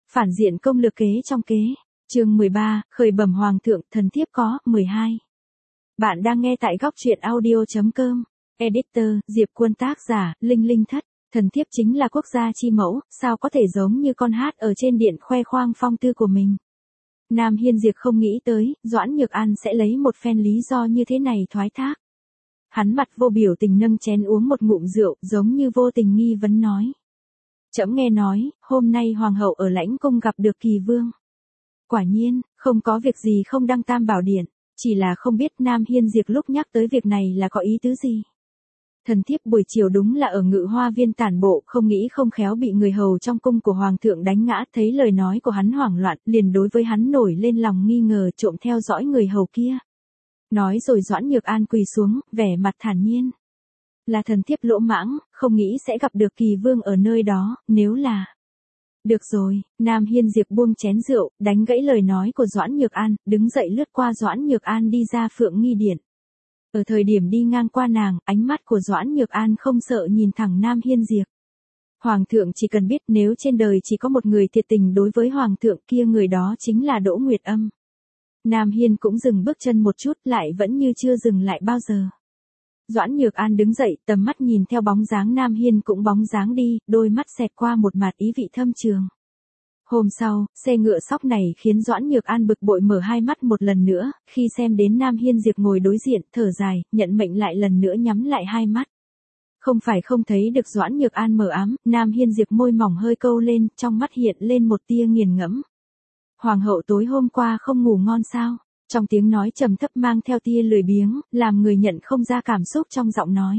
Phản diện công lược kế trong kế. Chương 13, khởi bẩm hoàng thượng, thần thiếp có. 12. Bạn đang nghe tại góc truyện audio.com. Editor, Diệp Quân, tác giả, Linh Linh Thất. Thần thiếp chính là quốc gia chi mẫu, sao có thể giống như con hát ở trên điện khoe khoang phong tư của mình. Nam Hiên Diệp không nghĩ tới, Doãn Nhược An sẽ lấy một phen lý do như thế này thoái thác. Hắn mặt vô biểu tình nâng chén uống một ngụm rượu, giống như vô tình nghi vấn nói. Trẫm nghe nói, hôm nay hoàng hậu ở lãnh cung gặp được Kỳ Vương. Quả nhiên, không có việc gì không đăng tam bảo điện, chỉ là không biết Nam Hiên Diệp lúc nhắc tới việc này là có ý tứ gì. Thần thiếp buổi chiều đúng là ở Ngự Hoa Viên tản bộ, không nghĩ không khéo bị người hầu trong cung của hoàng thượng đánh ngã, thấy lời nói của hắn hoảng loạn, liền đối với hắn nổi lên lòng nghi ngờ, trộm theo dõi người hầu kia. Nói rồi Doãn Nhược An quỳ xuống, vẻ mặt thản nhiên. Là thần thiếp lỗ mãng, không nghĩ sẽ gặp được Kỳ Vương ở nơi đó, nếu là... Được rồi, Nam Hiên Diệp buông chén rượu, đánh gãy lời nói của Doãn Nhược An, đứng dậy lướt qua Doãn Nhược An đi ra Phượng Nghi Điện. Ở thời điểm đi ngang qua nàng, ánh mắt của Doãn Nhược An không sợ nhìn thẳng Nam Hiên Diệp. Hoàng thượng chỉ cần biết nếu trên đời chỉ có một người thiệt tình đối với Hoàng thượng kia, người đó chính là Đỗ Nguyệt Âm. Nam Hiên cũng dừng bước chân một chút, lại vẫn như chưa dừng lại bao giờ. Doãn Nhược An đứng dậy, tầm mắt nhìn theo bóng dáng Nam Hiên cũng bóng dáng đi, đôi mắt xẹt qua một mặt ý vị thâm trường. Hôm sau, xe ngựa sóc này khiến Doãn Nhược An bực bội mở hai mắt một lần nữa, khi xem đến Nam Hiên Diệp ngồi đối diện, thở dài, nhận mệnh lại lần nữa nhắm lại hai mắt. Không phải không thấy được Doãn Nhược An mờ ám, Nam Hiên Diệp môi mỏng hơi câu lên, trong mắt hiện lên một tia nghiền ngẫm. Hoàng hậu tối hôm qua không ngủ ngon sao? Trong tiếng nói trầm thấp mang theo tia lười biếng, làm người nhận không ra cảm xúc trong giọng nói.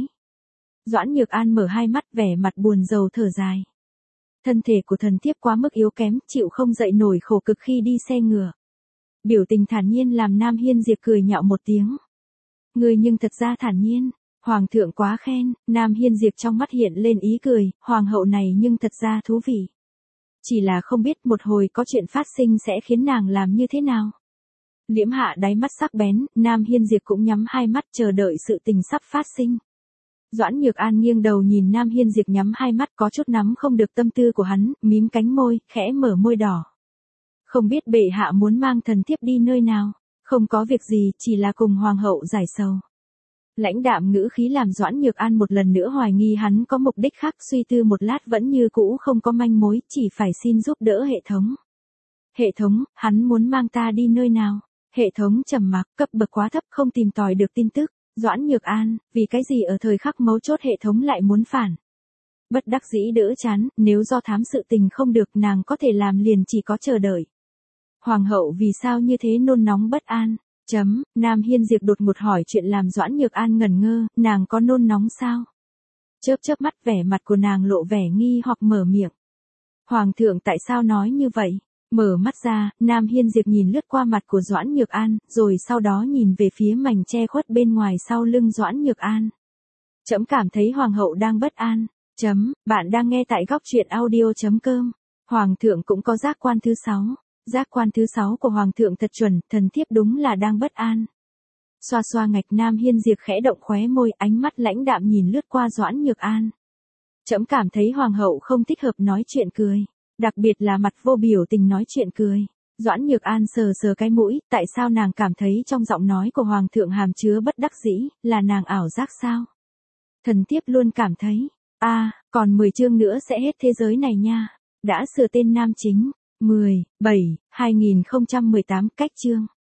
Doãn Nhược An mở hai mắt, vẻ mặt buồn rầu thở dài. Thân thể của thần thiếp quá mức yếu kém, chịu không dậy nổi khổ cực khi đi xe ngựa. Biểu tình thản nhiên làm Nam Hiên Diệp cười nhạo một tiếng. Người nhưng thật ra thản nhiên, hoàng thượng quá khen. Nam Hiên Diệp trong mắt hiện lên ý cười, hoàng hậu này nhưng thật ra thú vị. Chỉ là không biết một hồi có chuyện phát sinh sẽ khiến nàng làm như thế nào. Liễm hạ đáy mắt sắc bén, Nam Hiên Diệp cũng nhắm hai mắt chờ đợi sự tình sắp phát sinh. Doãn Nhược An nghiêng đầu nhìn Nam Hiên Diệp nhắm hai mắt, có chút nắm không được tâm tư của hắn, mím cánh môi, khẽ mở môi đỏ. Không biết bệ hạ muốn mang thần thiếp đi nơi nào? Không có việc gì, chỉ là cùng hoàng hậu giải sầu. Lãnh đạm ngữ khí làm Doãn Nhược An một lần nữa hoài nghi hắn có mục đích khác, suy tư một lát vẫn như cũ không có manh mối, chỉ phải xin giúp đỡ hệ thống. Hệ thống, hắn muốn mang ta đi nơi nào? Hệ thống trầm mặc, cấp bậc quá thấp, không tìm tòi được tin tức. Doãn Nhược An, vì cái gì ở thời khắc mấu chốt hệ thống lại muốn phản? Bất đắc dĩ đỡ chán, nếu do thám sự tình không được, nàng có thể làm liền chỉ có chờ đợi. Hoàng hậu vì sao như thế nôn nóng bất an? Nam Hiên Diệp đột ngột hỏi chuyện làm Doãn Nhược An ngẩn ngơ, nàng có nôn nóng sao? Chớp mắt, vẻ mặt của nàng lộ vẻ nghi hoặc mở miệng. Hoàng thượng tại sao nói như vậy? Mở mắt ra, Nam Hiên Diệp nhìn lướt qua mặt của Doãn Nhược An, rồi sau đó nhìn về phía mảnh che khuất bên ngoài sau lưng Doãn Nhược An. Trẫm cảm thấy hoàng hậu đang bất an. Bạn đang nghe tại góc truyện audio.com. Hoàng thượng cũng có giác quan thứ 6. Giác quan thứ 6 của hoàng thượng thật chuẩn, thần thiếp đúng là đang bất an. Xoa xoa ngạch, Nam Hiên Diệp khẽ động khóe môi, ánh mắt lãnh đạm nhìn lướt qua Doãn Nhược An. Trẫm cảm thấy hoàng hậu không thích hợp nói chuyện cười. Đặc biệt là mặt vô biểu tình nói chuyện cười. Doãn Nhược An sờ sờ cái mũi, tại sao nàng cảm thấy trong giọng nói của hoàng thượng hàm chứa bất đắc dĩ, là nàng ảo giác sao? Thần thiếp luôn cảm thấy, còn 10 chương nữa sẽ hết thế giới này nha. Đã sửa tên nam chính. 10/7/2018 cách chương.